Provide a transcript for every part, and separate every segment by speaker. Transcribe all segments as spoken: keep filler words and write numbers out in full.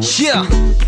Speaker 1: Yeah.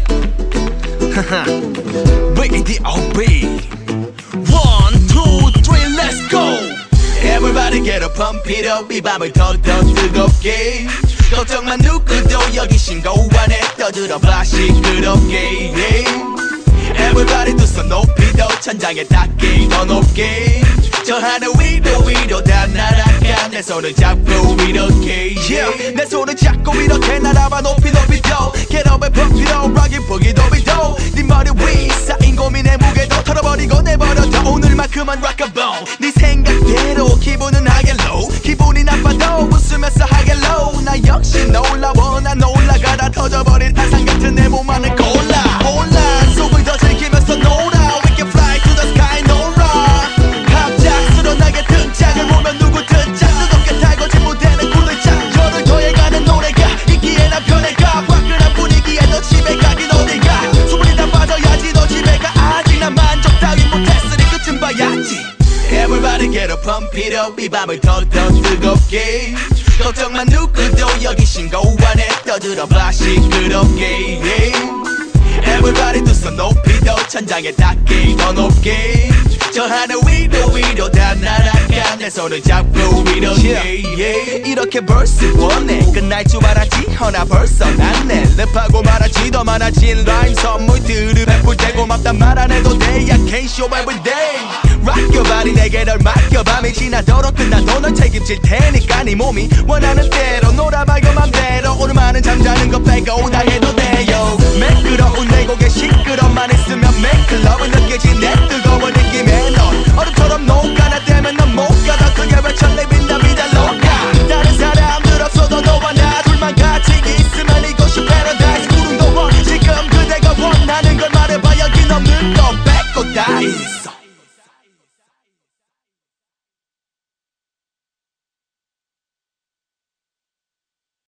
Speaker 1: Radio B. One, two, three, let's go. Everybody get up, pump it up. 이 밤을 더더 뜨겁게. 걱정만 누구도 여기 신고 안에 떠들어봐 시끄럽게. Yeah. Everybody 두 손 높이 더 천장에 닿게 더 높게. 저 하늘 위로 위로 다 날아가 내 손을 잡고 이렇게 yeah. 내 손을 잡고 이렇게 날아봐 높이 높이 더 Get up and pump it up rock it boogie 도비 도 네 머리 위 쌓인 고민의 무게도 털어버리고 내버려둬 오늘만큼은 rock a bone 네 생각대로 기분은 하게 low 기분이 나빠도 웃으면서 하게 low 나 역시 놀라워 난 올라가다 터져버린 화산 같은 내 몸 안을 골라 혼란 속을 더 즐기면서 놀아 We can fly to the sky no rock 갑작스러나게 등장을 보면 누구든 짝뜨겁게 달궈진 무대는 굴르자 열을 더해가는 노래가 있기에 난 편해가 화끈한 분위기에 너 집에 가긴 어딜가 수분이 다 빠져야지 너 집에 가 아직 난 만족 따윈 못했으니 끝은 봐야지 Everybody get up pump it up 이 밤을 더더 뜨겁게 걱정만 누구도 여기 신고 안에 떠들어봐 시끄럽게 yeah. Everybody 두 손 높이 더 천장에 닿게 더 높게 저 하늘 위로 위로 다 날아가 내 손을 잡고 이렇게 yeah. yeah. 이렇게 벌써 원해 끝날 줄 알았지 허나 벌써 났네 랩하고 말하지 더 많아진 라임 선물들을 베풀 때 고맙단 말 안 해도 돼 I can't show every day Rock your body 내게 널 맡겨 밤이 지나도록 끝나도 널 책임질 테니까 네 몸이 원하는 대로 놀아봐요 맘대로